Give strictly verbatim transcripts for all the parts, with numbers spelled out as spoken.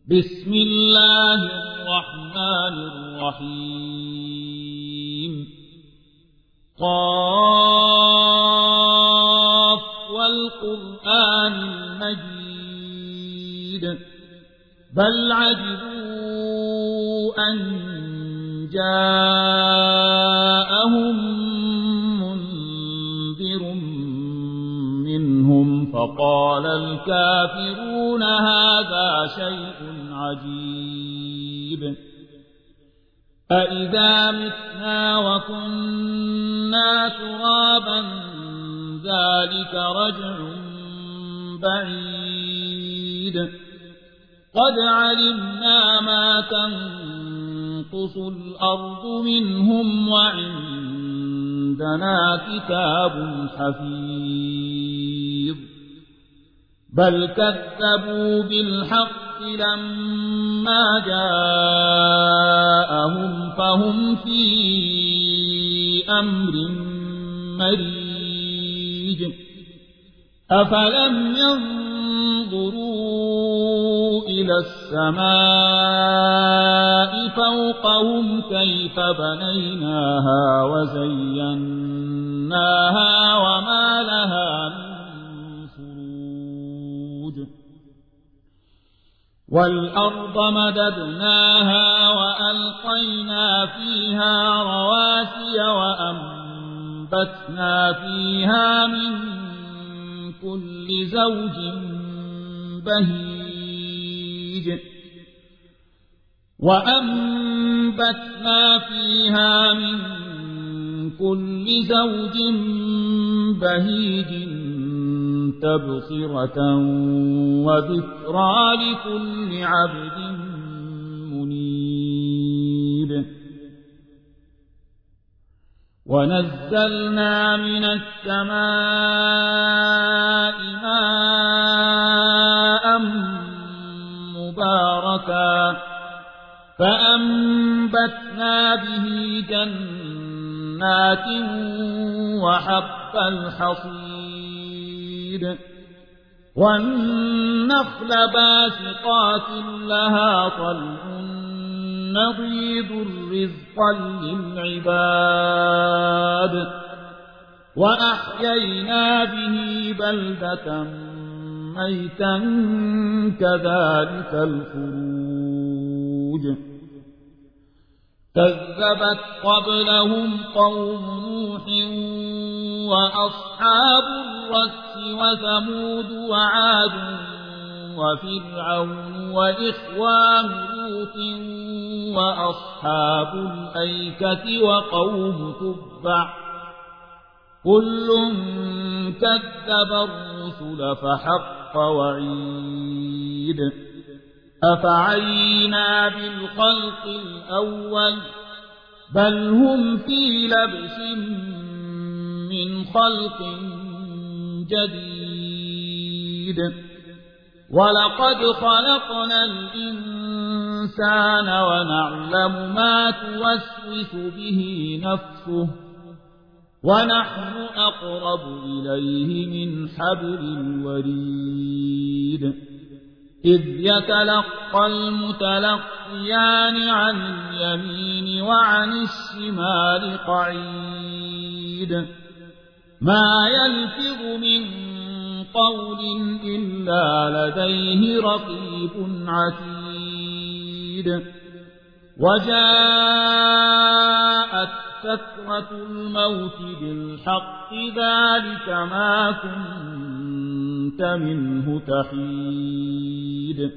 بسم الله الرحمن الرحيم قاف والقرآن المجيد بل عجبوا أن جاءهم منذر منهم فقال الكافرون هذا شيء عجيب أإذا متنا وكنا ترابا ذلك رجع بعيد قد علمنا ما تنقص الأرض منهم وعندنا كتاب حفيظ بل كذبوا بالحق لما جاءهم فهم في أمر مريج أفلم ينظروا إلى السماء فوقهم كيف بنيناها وزيناها وما لها من والأرض مددناها وألقينا فيها رواسي وأنبتنا فيها من كل زوج بهيج وأنبتنا فيها من كل زوج بهيج تبصرة وذكرى لكل عبد منيب ونزلنا من السماء ماء مباركا فأنبتنا به جنات وحب الحصيد والنخل باسقات لها طلع نضيد رزقا للعباد وأحيينا به بلدة ميتا كذلك الخروج كذبت قبلهم قوم نوح وأصحاب الرس وثمود وعاد وفرعون وإخوان لوط وأصحاب الأيكة وقوم تبع كل كذب الرسل فحق وعيد أفعينا بالخلق الأول بل هم في لبس من خلق جديد ولقد خلقنا الإنسان ونعلم ما توسوس به نفسه ونحن أقرب إليه من حبل الوريد إذ يتلقى المتلقيان عن اليمين وعن الشمال قعيد ما يلفظ من قول إلا لديه رقيب عتيد وجاءت سكرة الموت بالحق ذلك ما كنت منه تحيد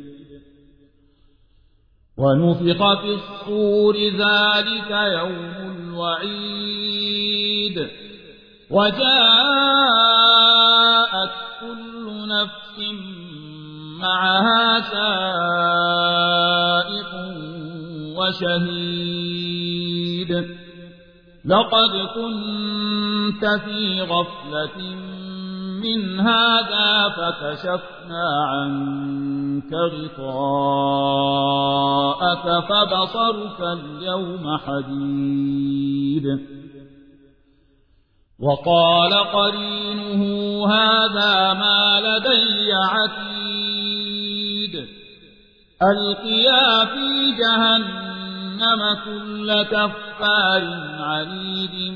ونفخ في الصور ذلك يوم الوعيد وجاءت كل نفس معها سائق وشهيد لقد كنت في غفلة من هذا فكشفنا عنك غطاءك فبصرك اليوم حديد وقال قرينه هذا ما لدي عتيد ألقيا في جهنم كل كفار عنيد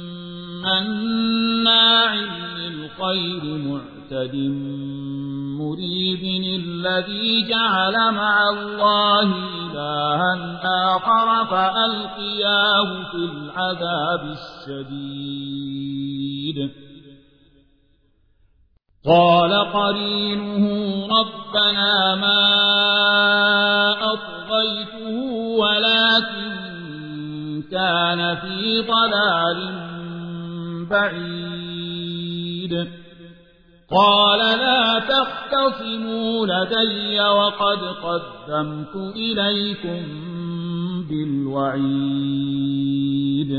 مناع للخير معتد مريب الذي جعل مع الله إلها آخر فألقياه في العذاب الشديد قال قرينه ربنا ما أطغيته ولكن كان في ضلال بعيد قال لا تختصموا لدي وقد قدمت إليكم بالوعيد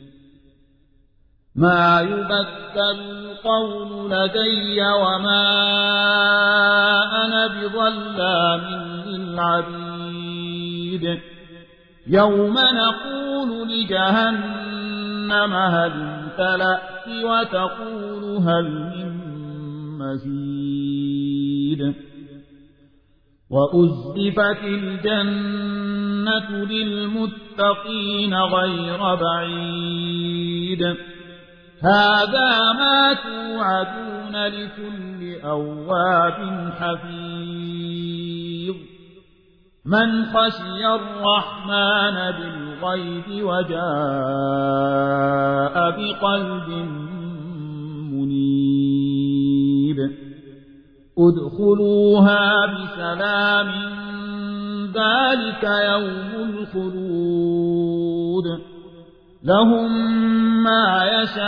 ما يبدل القول لدي وما أنا بظلام للعبيد يوم نقول لجهنم هل امتلأت وتقول هل من مزيد وأزلفت الجنة للمتقين غير بعيد هذا ما توعدون لكل أواب حفيظ من خشي الرحمن بالغيب وجاء بقلب منيب ادخلوها بسلام ذلك يوم الخلود لهم ما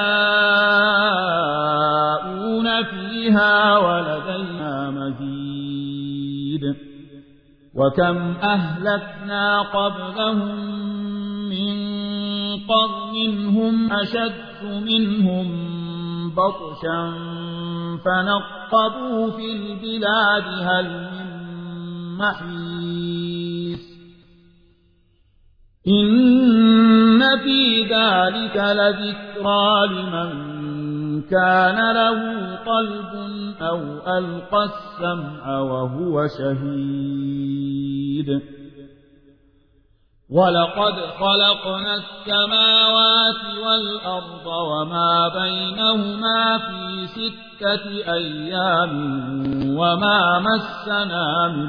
يشاءون فيها ولدينا مزيد وكم أهلكنا قبلهم من قرن هم أشد منهم بطشا فنقبوا في البلاد هل من محيص إن في ذلك لذكرى لمن كان له قلب أو ألقى السمع وهو شهيد ولقد خلقنا السماوات والأرض وما بينهما في ستة أيام وما مسنا من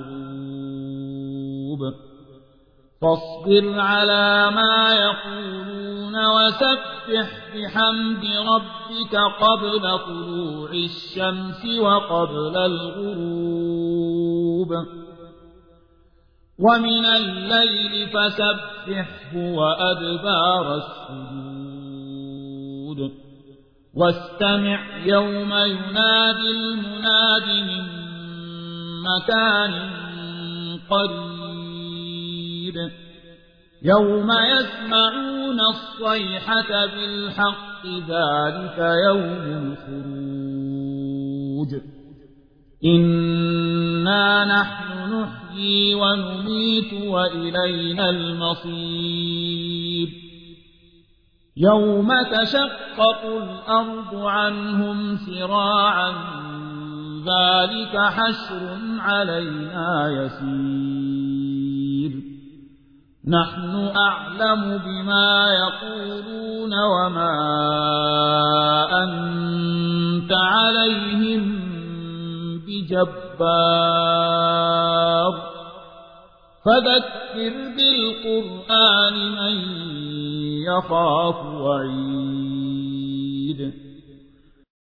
لغوب فاصبر على ما يقولون وسبح بحمد ربك قبل طلوع الشمس وقبل الغروب ومن الليل فسبحه وأدبار السجود واستمع يوم ينادي المناد من مكان قريب يوم يسمعون الصيحة بالحق ذلك يوم الخروج إنا نحن نحيي ونميت وإلينا المصير يوم تشقق الأرض عنهم سراعا ذلك حشر علينا يسير نحن أعلم بما يقولون وما أنت عليهم بجبار فذكر بالقرآن من يخاف وعيد